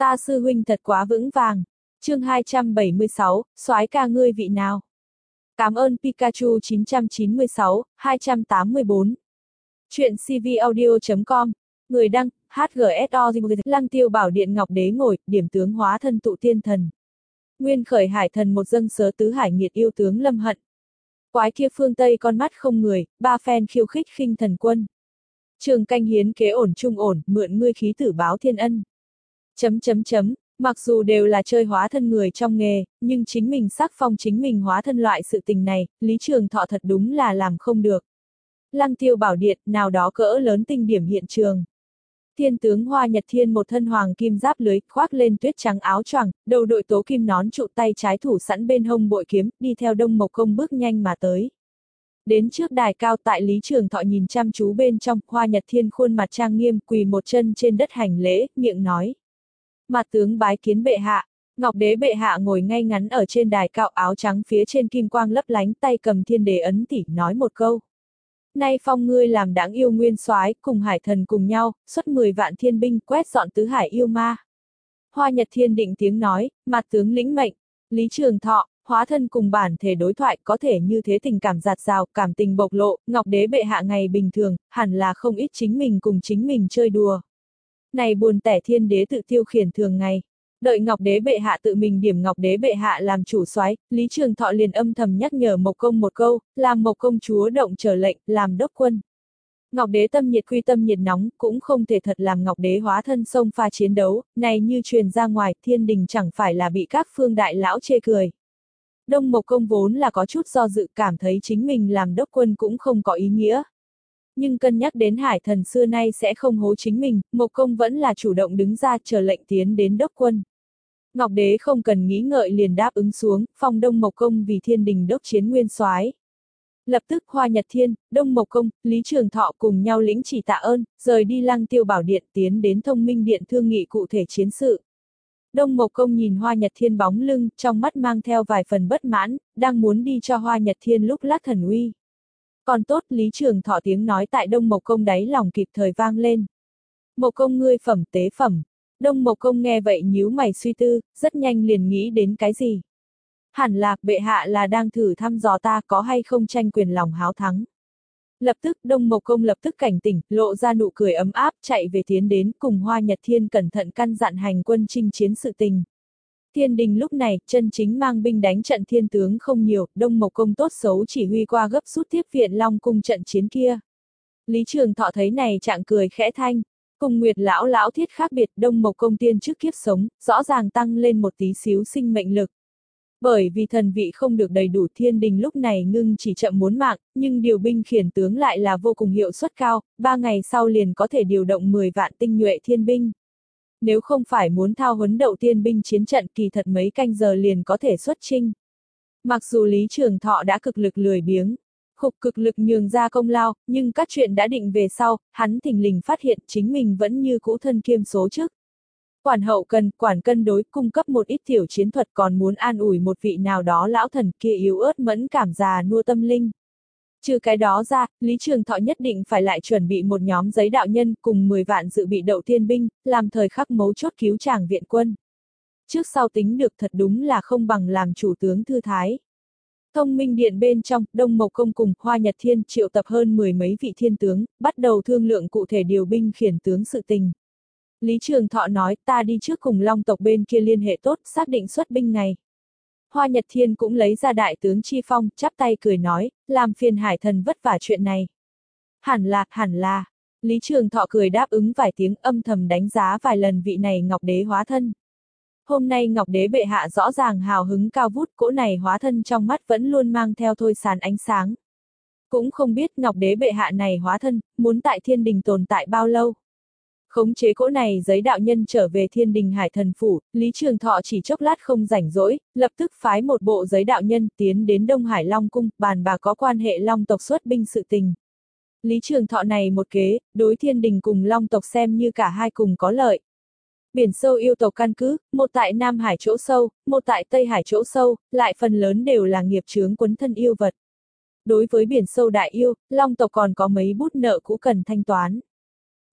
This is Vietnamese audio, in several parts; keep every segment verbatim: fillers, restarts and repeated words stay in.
Ta sư huynh thật quá vững vàng. Chương hai trăm bảy mươi sáu, soái ca ngươi vị nào? Cảm ơn Pikachu chín trăm chín mươi sáu, hai trăm tám mươi bốn. Chuyện cvaudio chấm com. Người đăng, hát giê ét o. Lăng Tiêu Bảo Điện Ngọc Đế ngồi, điểm tướng hóa thân tụ tiên thần. Nguyên khởi hải thần một dâng sớ tứ hải nghiệt yêu tướng Lâm Hận. Quái kia phương Tây con mắt không người, ba phen khiêu khích khinh thần quân. Trường canh hiến kế ổn trung ổn, mượn ngươi khí tử báo thiên ân. Chấm chấm chấm, mặc dù đều là chơi hóa thân người trong nghề, nhưng chính mình sắc phong chính mình hóa thân loại sự tình này, Lý Trường Thọ thật đúng là làm không được. Lăng Tiêu Bảo Điện, nào đó cỡ lớn tinh điểm hiện trường. Thiên tướng Hoa Nhật Thiên một thân hoàng kim giáp lưới, khoác lên tuyết trắng áo choàng, đầu đội tố kim nón trụ tay trái thủ sẵn bên hông bội kiếm, đi theo Đông Mộc Công bước nhanh mà tới. Đến trước đài cao tại Lý Trường Thọ nhìn chăm chú bên trong, Hoa Nhật Thiên khuôn mặt trang nghiêm quỳ một chân trên đất hành lễ, miệng nói. Mặt tướng bái kiến bệ hạ. Ngọc Đế bệ hạ ngồi ngay ngắn ở trên đài cao, áo trắng phía trên kim quang lấp lánh, tay cầm thiên đế ấn tỉ, nói một câu. Nay phong ngươi làm đáng yêu nguyên soái, cùng hải thần cùng nhau, xuất mười vạn thiên binh quét dọn tứ hải yêu ma. Hoa Nhật Thiên định tiếng nói, mặt tướng lĩnh mệnh. Lý Trường Thọ, hóa thân cùng bản thể đối thoại có thể như thế tình cảm giạt rào, cảm tình bộc lộ, Ngọc Đế bệ hạ ngày bình thường, hẳn là không ít chính mình cùng chính mình chơi đùa. Này buồn tẻ thiên đế tự tiêu khiển thường ngày. Đợi Ngọc Đế bệ hạ tự mình điểm Ngọc Đế bệ hạ làm chủ soái, Lý Trường Thọ liền âm thầm nhắc nhở Mộc Công một câu, làm Mộc Công chúa động trở lệnh, làm đốc quân. Ngọc Đế tâm nhiệt quy tâm nhiệt nóng, cũng không thể thật làm Ngọc Đế hóa thân xông pha chiến đấu, này như truyền ra ngoài, thiên đình chẳng phải là bị các phương đại lão chê cười. Đông Mộc Công vốn là có chút do dự, cảm thấy chính mình làm đốc quân cũng không có ý nghĩa. Nhưng cân nhắc đến hải thần xưa nay sẽ không hố chính mình, Mộc Công vẫn là chủ động đứng ra chờ lệnh tiến đến đốc quân. Ngọc Đế không cần nghĩ ngợi liền đáp ứng xuống, phong Đông Mộc Công vì thiên đình đốc chiến nguyên soái. Lập tức Hoa Nhật Thiên, Đông Mộc Công, Lý Trường Thọ cùng nhau lĩnh chỉ tạ ơn, rời đi Lăng Tiêu Bảo Điện tiến đến Thông Minh Điện thương nghị cụ thể chiến sự. Đông Mộc Công nhìn Hoa Nhật Thiên bóng lưng, trong mắt mang theo vài phần bất mãn, đang muốn đi cho Hoa Nhật Thiên lúc lát thần uy. Còn tốt Lý Trường Thọ tiếng nói tại Đông Mộc Công đáy lòng kịp thời vang lên. Mộc Công ngươi phẩm tế phẩm. Đông Mộc Công nghe vậy nhíu mày suy tư, rất nhanh liền nghĩ đến cái gì. Hẳn là, bệ hạ là đang thử thăm dò ta có hay không tranh quyền lòng háo thắng. Lập tức Đông Mộc Công lập tức cảnh tỉnh, lộ ra nụ cười ấm áp, chạy về tiến đến cùng Hoa Nhật Thiên cẩn thận căn dặn hành quân chinh chiến sự tình. Thiên đình lúc này, chân chính mang binh đánh trận thiên tướng không nhiều, Đông Mộc Công tốt xấu chỉ huy qua gấp rút tiếp viện Long cung trận chiến kia. Lý Trường Thọ thấy này trạng cười khẽ thanh. Cùng Nguyệt lão lão thiết khác biệt, Đông Mộc Công tiên trước kiếp sống, rõ ràng tăng lên một tí xíu sinh mệnh lực. Bởi vì thần vị không được đầy đủ, thiên đình lúc này ngưng chỉ chậm muốn mạng, nhưng điều binh khiển tướng lại là vô cùng hiệu suất cao, ba ngày sau liền có thể điều động mười vạn tinh nhuệ thiên binh. Nếu không phải muốn thao huấn đậu tiên binh chiến trận kỳ thật mấy canh giờ liền có thể xuất chinh. Mặc dù Lý Trường Thọ đã cực lực lười biếng, khục cực lực nhường ra công lao, nhưng các chuyện đã định về sau, hắn thình lình phát hiện chính mình vẫn như cũ thân kiêm số chức. Quản hậu cần, quản cân đối, cung cấp một ít tiểu chiến thuật, còn muốn an ủi một vị nào đó lão thần kia yếu ớt mẫn cảm già nua tâm linh. Trừ cái đó ra, Lý Trường Thọ nhất định phải lại chuẩn bị một nhóm giấy đạo nhân cùng mười vạn dự bị đậu tiên binh, làm thời khắc mấu chốt cứu tràng viện quân. Trước sau tính được thật đúng là không bằng làm chủ tướng thư thái. Thông Minh Điện bên trong, Đông Mộc Công cùng Hoa Nhật Thiên triệu tập hơn mười mấy vị thiên tướng, bắt đầu thương lượng cụ thể điều binh khiển tướng sự tình. Lý Trường Thọ nói, ta đi trước cùng Long tộc bên kia liên hệ tốt, xác định xuất binh ngày. Hoa Nhật Thiên cũng lấy ra đại tướng chi phong, chắp tay cười nói, làm phiền hải thần vất vả chuyện này. Hẳn là, hẳn là. Lý Trường Thọ cười đáp ứng vài tiếng, âm thầm đánh giá vài lần vị này Ngọc Đế hóa thân. Hôm nay Ngọc Đế bệ hạ rõ ràng hào hứng cao vút, cỗ này hóa thân trong mắt vẫn luôn mang theo thôi sán ánh sáng. Cũng không biết Ngọc Đế bệ hạ này hóa thân, muốn tại thiên đình tồn tại bao lâu. Khống chế cỗ này giấy đạo nhân trở về thiên đình hải thần phủ, Lý Trường Thọ chỉ chốc lát không rảnh rỗi, lập tức phái một bộ giấy đạo nhân tiến đến Đông Hải Long cung, bàn bạc có quan hệ Long tộc xuất binh sự tình. Lý Trường Thọ này một kế, đối thiên đình cùng Long tộc xem như cả hai cùng có lợi. Biển sâu yêu tộc căn cứ, một tại Nam Hải chỗ sâu, một tại Tây Hải chỗ sâu, lại phần lớn đều là nghiệp chướng quấn thân yêu vật. Đối với biển sâu đại yêu, Long tộc còn có mấy bút nợ cũ cần thanh toán.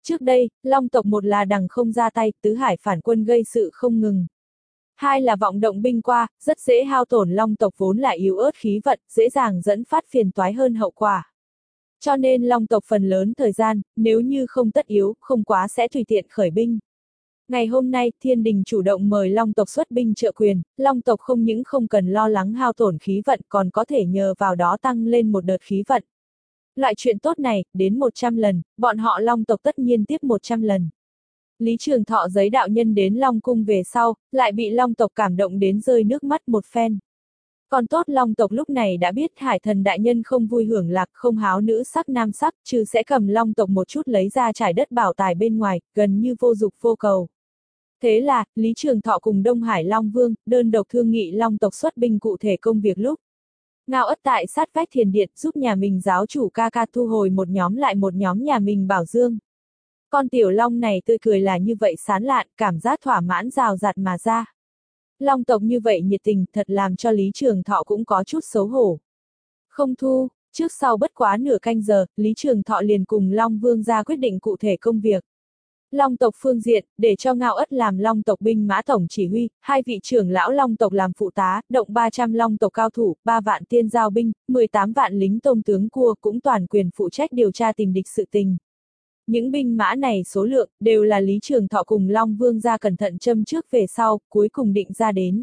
Trước đây, Long tộc một là đằng không ra tay, tứ hải phản quân gây sự không ngừng. Hai là vọng động binh qua, rất dễ hao tổn Long tộc vốn là yếu ớt khí vận, dễ dàng dẫn phát phiền toái hơn hậu quả. Cho nên Long tộc phần lớn thời gian, nếu như không tất yếu, không quá sẽ tùy tiện khởi binh. Ngày hôm nay, Thiên Đình chủ động mời Long tộc xuất binh trợ quyền, Long tộc không những không cần lo lắng hao tổn khí vận còn có thể nhờ vào đó tăng lên một đợt khí vận. Loại chuyện tốt này, đến một trăm lần, bọn họ Long tộc tất nhiên tiếp một trăm lần. Lý Trường Thọ giấy đạo nhân đến Long cung về sau, lại bị Long tộc cảm động đến rơi nước mắt một phen. Còn tốt Long tộc lúc này đã biết Hải Thần đại nhân không vui hưởng lạc, không háo nữ sắc nam sắc, trừ sẽ cầm Long tộc một chút lấy ra trải đất bảo tài bên ngoài, gần như vô dục vô cầu. Thế là, Lý Trường Thọ cùng Đông Hải Long Vương, đơn độc thương nghị Long tộc xuất binh cụ thể công việc lúc. Ngao Ất tại sát vách thiền điện giúp nhà mình giáo chủ ca ca thu hồi một nhóm lại một nhóm nhà mình bảo dương. Con tiểu long này tươi cười là như vậy sán lạn, cảm giác thỏa mãn rào rạt mà ra. Long tộc như vậy nhiệt tình thật làm cho Lý Trường Thọ cũng có chút xấu hổ. Không thu, trước sau bất quá nửa canh giờ, Lý Trường Thọ liền cùng Long Vương ra quyết định cụ thể công việc. Long tộc phương diện, để cho Ngao Ất làm Long tộc binh mã tổng chỉ huy, hai vị trưởng lão Long tộc làm phụ tá, động ba trăm Long tộc cao thủ, ba vạn tiên giao binh, mười tám vạn lính tôm tướng cua cũng toàn quyền phụ trách điều tra tìm địch sự tình. Những binh mã này số lượng, đều là Lý Trường Thọ cùng Long Vương ra cẩn thận châm trước về sau, cuối cùng định ra đến.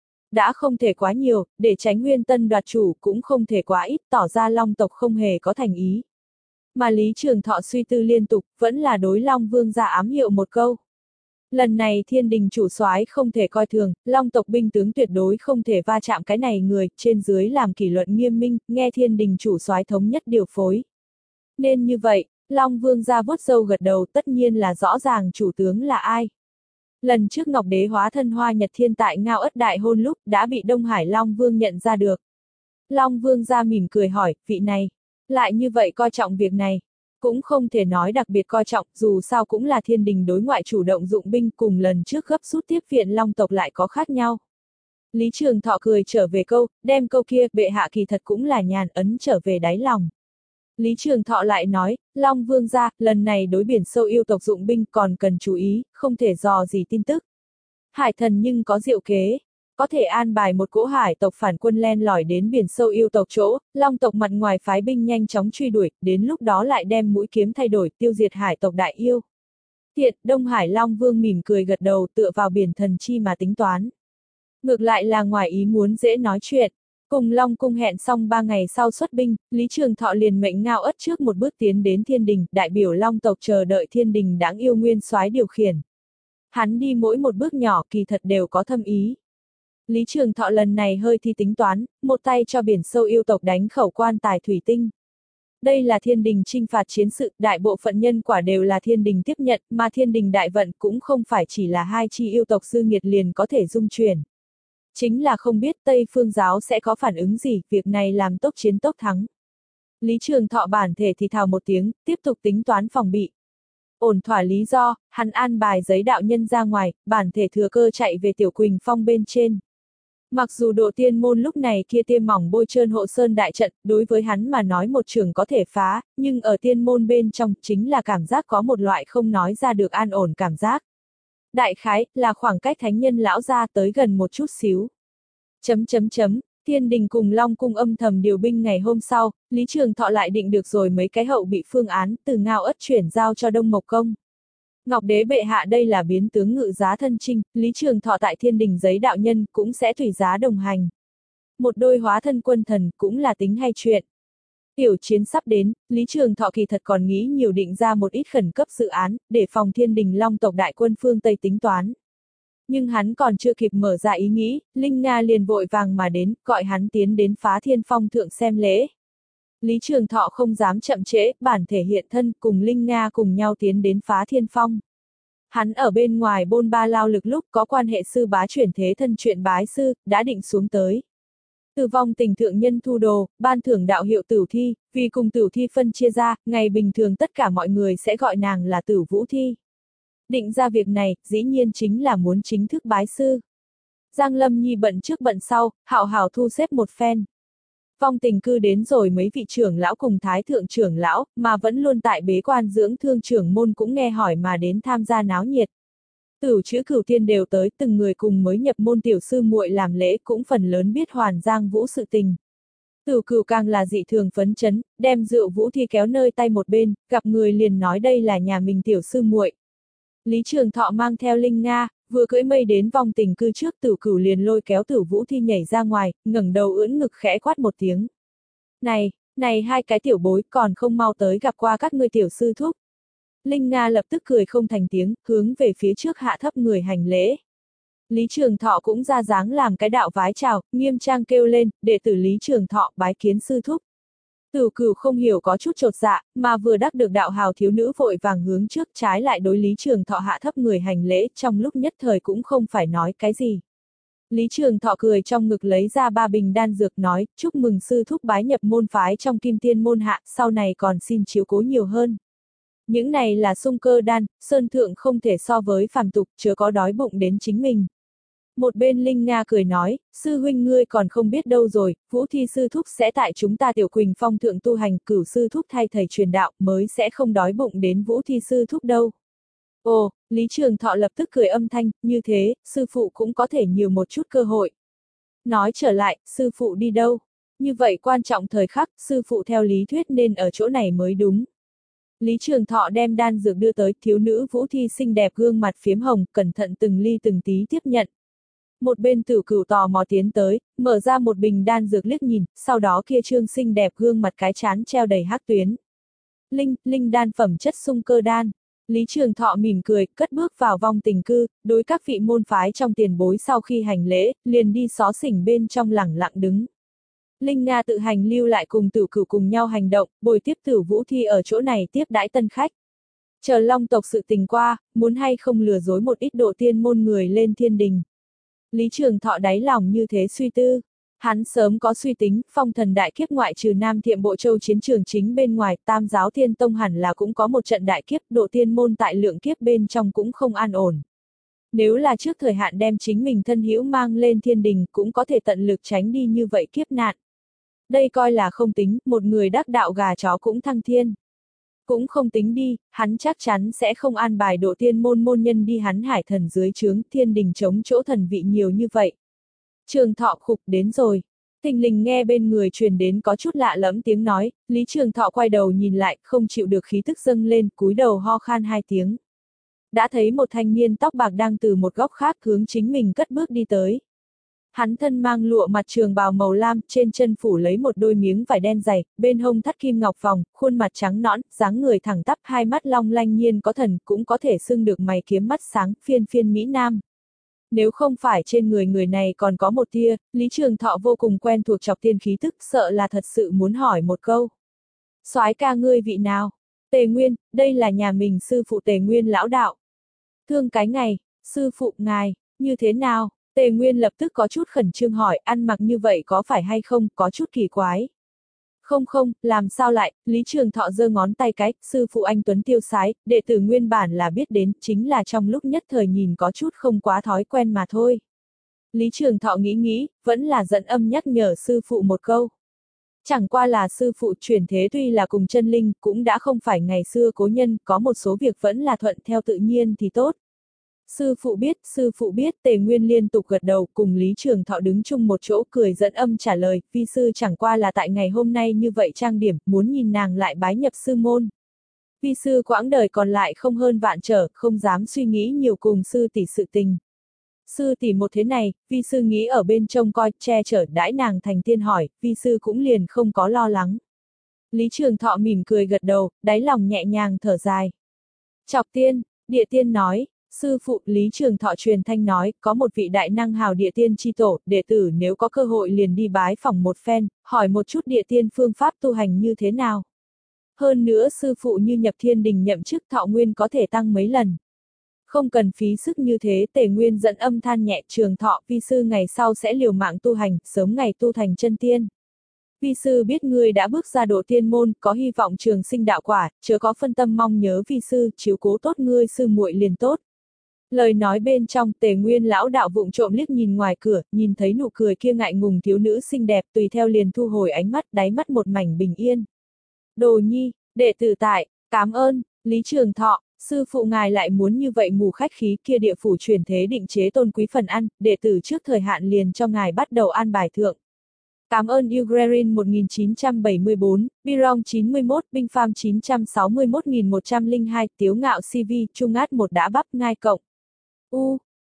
Đã không thể quá nhiều, để tránh Nguyên Tân đoạt chủ cũng không thể quá ít, tỏ ra Long tộc không hề có thành ý. Mà Lý Trường Thọ suy tư liên tục, vẫn là đối Long Vương ra ám hiệu một câu. Lần này Thiên Đình chủ soái không thể coi thường, Long tộc binh tướng tuyệt đối không thể va chạm cái này người, trên dưới làm kỷ luật nghiêm minh, nghe Thiên Đình chủ soái thống nhất điều phối. Nên như vậy, Long Vương ra vuốt râu gật đầu, tất nhiên là rõ ràng chủ tướng là ai. Lần trước Ngọc Đế hóa thân Hoa Nhật Thiên tại Ngao Ất đại hôn lúc, đã bị Đông Hải Long Vương nhận ra được. Long Vương ra mỉm cười hỏi, vị này, lại như vậy coi trọng việc này. Cũng không thể nói đặc biệt coi trọng, dù sao cũng là Thiên Đình đối ngoại chủ động dụng binh, cùng lần trước gấp rút tiếp viện Long tộc lại có khác nhau. Lý Trường Thọ cười trở về câu, đem câu kia, bệ hạ kỳ thật cũng là nhàn ấn trở về đáy lòng. Lý Trường Thọ lại nói, Long Vương ra, lần này đối biển sâu yêu tộc dụng binh còn cần chú ý, không thể dò gì tin tức. Hải Thần nhưng có diệu kế, có thể an bài một cỗ hải tộc phản quân len lỏi đến biển sâu yêu tộc chỗ, Long tộc mặt ngoài phái binh nhanh chóng truy đuổi, đến lúc đó lại đem mũi kiếm thay đổi, tiêu diệt hải tộc đại yêu. Thiện, Đông Hải Long Vương mỉm cười gật đầu, tựa vào biển thần chi mà tính toán. Ngược lại là ngoài ý muốn dễ nói chuyện. Cùng Long cung hẹn xong ba ngày sau xuất binh, Lý Trường Thọ liền mệnh Ngao Ất trước một bước tiến đến Thiên Đình, đại biểu Long tộc chờ đợi Thiên Đình đáng yêu nguyên soái điều khiển. Hắn đi mỗi một bước nhỏ kỳ thật đều có thâm ý. Lý Trường Thọ lần này hơi thi tính toán, một tay cho biển sâu yêu tộc đánh khẩu quan tài thủy tinh. Đây là Thiên Đình trinh phạt chiến sự, đại bộ phận nhân quả đều là Thiên Đình tiếp nhận, mà Thiên Đình đại vận cũng không phải chỉ là hai chi yêu tộc dư nghiệt liền có thể dung chuyển. Chính là không biết Tây Phương giáo sẽ có phản ứng gì, việc này làm tốc chiến tốc thắng. Lý Trường Thọ bản thể thì thào một tiếng, tiếp tục tính toán phòng bị. Ổn thỏa lý do, hắn an bài giấy đạo nhân ra ngoài, bản thể thừa cơ chạy về Tiểu Quỳnh Phong bên trên. Mặc dù độ tiên môn lúc này kia tiêm mỏng bôi trơn hộ sơn đại trận, đối với hắn mà nói một trường có thể phá, nhưng ở tiên môn bên trong chính là cảm giác có một loại không nói ra được an ổn cảm giác. Đại khái, là khoảng cách thánh nhân lão ra tới gần một chút xíu. Chấm chấm chấm, Thiên Đình cùng Long cung âm thầm điều binh ngày hôm sau, Lý Trường Thọ lại định được rồi mấy cái hậu bị phương án, từ Ngao Ất chuyển giao cho Đông Mộc Công. Ngọc Đế bệ hạ đây là biến tướng ngự giá thân chinh, Lý Trường Thọ tại Thiên Đình giấy đạo nhân cũng sẽ tùy giá đồng hành. Một đôi hóa thân quân thần cũng là tính hay chuyện. Tiểu chiến sắp đến, Lý Trường Thọ kỳ thật còn nghĩ nhiều định ra một ít khẩn cấp dự án, để phòng Thiên Đình Long tộc đại quân phương Tây tính toán. Nhưng hắn còn chưa kịp mở ra ý nghĩ, Linh Nga liền vội vàng mà đến, gọi hắn tiến đến Phá Thiên Phong thượng xem lễ. Lý Trường Thọ không dám chậm trễ, bản thể hiện thân cùng Linh Nga cùng nhau tiến đến Phá Thiên Phong. Hắn ở bên ngoài bôn ba lao lực lúc có quan hệ sư bá chuyển thế thân chuyện bái sư, đã định xuống tới. Tử vong tình thượng nhân thu đồ, ban thưởng đạo hiệu Tửu Thi, vì cùng Tửu Thi phân chia ra, ngày bình thường tất cả mọi người sẽ gọi nàng là Tửu Vũ Thi. Định ra việc này, dĩ nhiên chính là muốn chính thức bái sư. Giang Lâm Nhi bận trước bận sau, hảo hảo thu xếp một phen. Vong Tình Cư đến rồi mấy vị trưởng lão cùng thái thượng trưởng lão, mà vẫn luôn tại bế quan dưỡng thương trưởng môn cũng nghe hỏi mà đến tham gia náo nhiệt. Tửu Chữ Cửu Tiên đều tới, từng người cùng mới nhập môn tiểu sư muội làm lễ cũng phần lớn biết Hoàn Giang Vũ sự tình. Tửu Cửu càng là dị thường phấn chấn, đem rượu vũ thi kéo nơi tay một bên, gặp người liền nói đây là nhà mình tiểu sư muội. Lý Trường Thọ mang theo Linh Nga, vừa cưỡi mây đến Vong Tình Cư trước, Tửu Cửu liền lôi kéo Tửu Vũ Thi nhảy ra ngoài, ngẩng đầu ưỡn ngực khẽ quát một tiếng. Này, này hai cái tiểu bối còn không mau tới gặp qua các ngươi tiểu sư thúc. Linh Nga lập tức cười không thành tiếng, hướng về phía trước hạ thấp người hành lễ. Lý Trường Thọ cũng ra dáng làm cái đạo vái chào, nghiêm trang kêu lên, đệ tử Lý Trường Thọ bái kiến sư thúc. Tửu Cửu không hiểu có chút chột dạ, mà vừa đắc được đạo hào thiếu nữ vội vàng hướng trước trái lại đối Lý Trường Thọ hạ thấp người hành lễ, trong lúc nhất thời cũng không phải nói cái gì. Lý Trường Thọ cười trong ngực lấy ra ba bình đan dược nói, chúc mừng sư thúc bái nhập môn phái trong Kim Tiên môn hạ, sau này còn xin chiếu cố nhiều hơn. Những này là sung cơ đan, sơn thượng không thể so với phàm tục, chớ có đói bụng đến chính mình. Một bên Linh Nga cười nói, sư huynh ngươi còn không biết đâu rồi, Vũ Thi sư thúc sẽ tại chúng ta Tiểu Quỳnh Phong thượng tu hành, Cửu sư thúc thay thầy truyền đạo, mới sẽ không đói bụng đến Vũ Thi sư thúc đâu. Ồ, Lý Trường Thọ lập tức cười âm thanh, như thế, sư phụ cũng có thể nhiều một chút cơ hội. Nói trở lại, sư phụ đi đâu? Như vậy quan trọng thời khắc, sư phụ theo lý thuyết nên ở chỗ này mới đúng. Lý Trường Thọ đem đan dược đưa tới, thiếu nữ Vũ Thi xinh đẹp gương mặt phiếm hồng, cẩn thận từng ly từng tí tiếp nhận. Một bên Tửu Cửu tò mò tiến tới, mở ra một bình đan dược liếc nhìn, sau đó kia trương xinh đẹp gương mặt cái chán treo đầy hắc tuyến. Linh, linh đan phẩm chất sung cơ đan. Lý Trường Thọ mỉm cười, cất bước vào Vong Tình Cư, đối các vị môn phái trong tiền bối sau khi hành lễ, liền đi xó xỉnh bên trong lẳng lặng đứng. Linh Nga tự hành lưu lại cùng Tửu Cửu cùng nhau hành động, bồi tiếp Tửu Vũ Thi ở chỗ này tiếp đãi tân khách. Chờ Long tộc sự tình qua, muốn hay không lừa dối một ít độ tiên môn người lên thiên đình. Lý Trường Thọ đáy lòng như thế suy tư. Hắn sớm có suy tính, phong thần đại kiếp ngoại trừ Nam Thiệm Bộ Châu chiến trường chính bên ngoài, Tam giáo Thiên Tông hẳn là cũng có một trận đại kiếp, độ tiên môn tại lượng kiếp bên trong cũng không an ổn. Nếu là trước thời hạn đem chính mình thân hữu mang lên thiên đình, cũng có thể tận lực tránh đi như vậy kiếp nạn. Đây coi là không tính, một người đắc đạo gà chó cũng thăng thiên. Cũng không tính đi, hắn chắc chắn sẽ không an bài độ tiên môn môn nhân đi hắn hải thần dưới trướng, thiên đình chống chỗ thần vị nhiều như vậy. Trường Thọ khục đến rồi. Thình lình nghe bên người truyền đến có chút lạ lẫm tiếng nói, Lý Trường Thọ quay đầu nhìn lại, không chịu được khí tức dâng lên, cúi đầu ho khan hai tiếng. Đã thấy một thanh niên tóc bạc đang từ một góc khác hướng chính mình cất bước đi tới. Hắn thân mang lụa mặt trường bào màu lam, trên chân phủ lấy một đôi miếng vải đen dày, bên hông thắt kim ngọc vòng, khuôn mặt trắng nõn, dáng người thẳng tắp, hai mắt long lanh nhiên có thần, cũng có thể xưng được mày kiếm mắt sáng, phiên phiên mỹ nam. Nếu không phải trên người người này còn có một tia, Lý Trường Thọ vô cùng quen thuộc chọc tiên khí tức, sợ là thật sự muốn hỏi một câu. Soái ca ngươi vị nào? Tề Nguyên, đây là nhà mình sư phụ Tề Nguyên lão đạo. Thương cái ngày, sư phụ ngài, như thế nào? Tề Nguyên lập tức có chút khẩn trương hỏi, ăn mặc như vậy có phải hay không, có chút kỳ quái. Không không, làm sao lại, Lý Trường Thọ giơ ngón tay cái, sư phụ anh Tuấn tiêu sái, đệ tử nguyên bản là biết đến, chính là trong lúc nhất thời nhìn có chút không quá thói quen mà thôi. Lý Trường Thọ nghĩ nghĩ, vẫn là dẫn âm nhắc nhở sư phụ một câu. Chẳng qua là sư phụ chuyển thế tuy là cùng chân linh, cũng đã không phải ngày xưa cố nhân, có một số việc vẫn là thuận theo tự nhiên thì tốt. Sư phụ biết, sư phụ biết, Tề Nguyên liên tục gật đầu, cùng Lý Trường Thọ đứng chung một chỗ cười dẫn âm trả lời, vi sư chẳng qua là tại ngày hôm nay như vậy trang điểm, muốn nhìn nàng lại bái nhập sư môn. Vi sư quãng đời còn lại không hơn vạn trở, không dám suy nghĩ nhiều cùng sư tỷ sự tình. Sư tỷ một thế này, vi sư nghĩ ở bên trông coi, che chở đãi nàng thành tiên hỏi, vi sư cũng liền không có lo lắng. Lý Trường Thọ mỉm cười gật đầu, đáy lòng nhẹ nhàng thở dài. Chọc tiên, địa tiên nói. Sư phụ Lý Trường Thọ truyền thanh nói, có một vị đại năng hào địa tiên chi tổ, đệ tử nếu có cơ hội liền đi bái phỏng một phen, hỏi một chút địa tiên phương pháp tu hành như thế nào. Hơn nữa sư phụ như nhập thiên đình nhậm chức thọ nguyên có thể tăng mấy lần. Không cần phí sức như thế, Tề Nguyên dẫn âm than nhẹ, Trường Thọ vi sư ngày sau sẽ liều mạng tu hành, sớm ngày tu thành chân tiên. Vi sư biết ngươi đã bước ra độ tiên môn, có hy vọng trường sinh đạo quả, chớ có phân tâm mong nhớ vi sư, chiếu cố tốt ngươi sư muội liền tốt. Lời nói bên trong, Tề Nguyên lão đạo vụng trộm liếc nhìn ngoài cửa, nhìn thấy nụ cười kia ngại ngùng thiếu nữ xinh đẹp, tùy theo liền thu hồi ánh mắt, đáy mắt một mảnh bình yên. Đồ nhi, đệ tử tại, cảm ơn, Lý Trường Thọ, sư phụ ngài lại muốn như vậy mù khách khí kia địa phủ truyền thế định chế tôn quý phần ăn, đệ tử trước thời hạn liền cho ngài bắt đầu an bài thượng. Cảm ơn Ugrerin một nghìn chín trăm bảy mươi bốn, Birong chín mươi mốt, Binh Pham chín trăm sáu mươi mốt nghìn một trăm lẻ hai, Tiếu Ngạo xê vê, Trung Át một đã bắp ngai cộng. U,